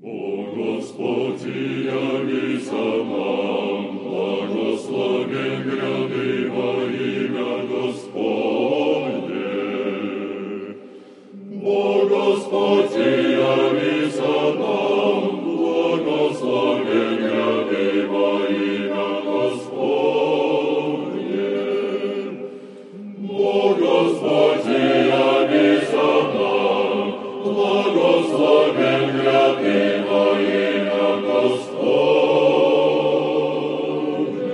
Господь, явися нам, благословен гряды во имя Господне. Господь, явися нам, благословен гряды во имя Господне. Господь, явися нам, благословен гряды во имя Господне.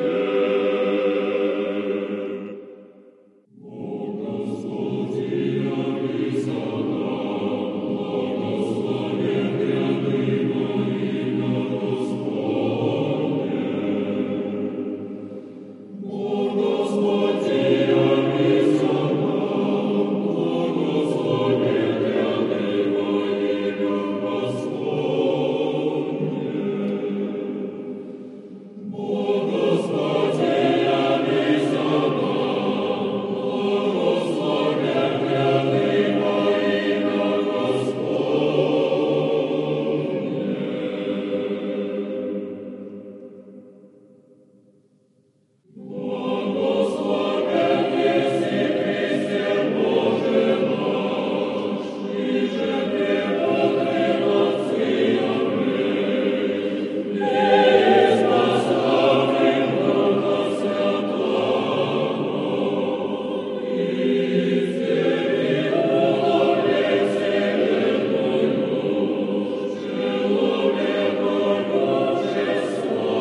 Господь, явися нам, благословен гряды во имя Господне. Господь, явися нам, благословен гряды во имя Господне. Господь, явися нам, благословен гряды во имя Благословен еси Христе Боже наш, ниже премудрый над сыями, есть наставник Духа Святого, и везде уголовек вселенную, человеку общества.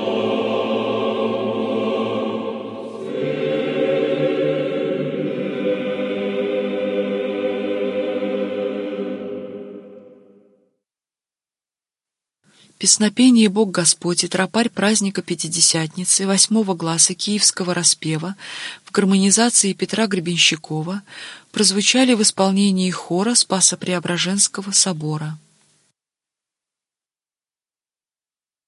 Песнопение «Бог Господь» и тропарь праздника Пятидесятницы 8-го гласа Киевского распева в гармонизации Петра Гребенщикова прозвучали в исполнении хора Спасо-Преображенского собора.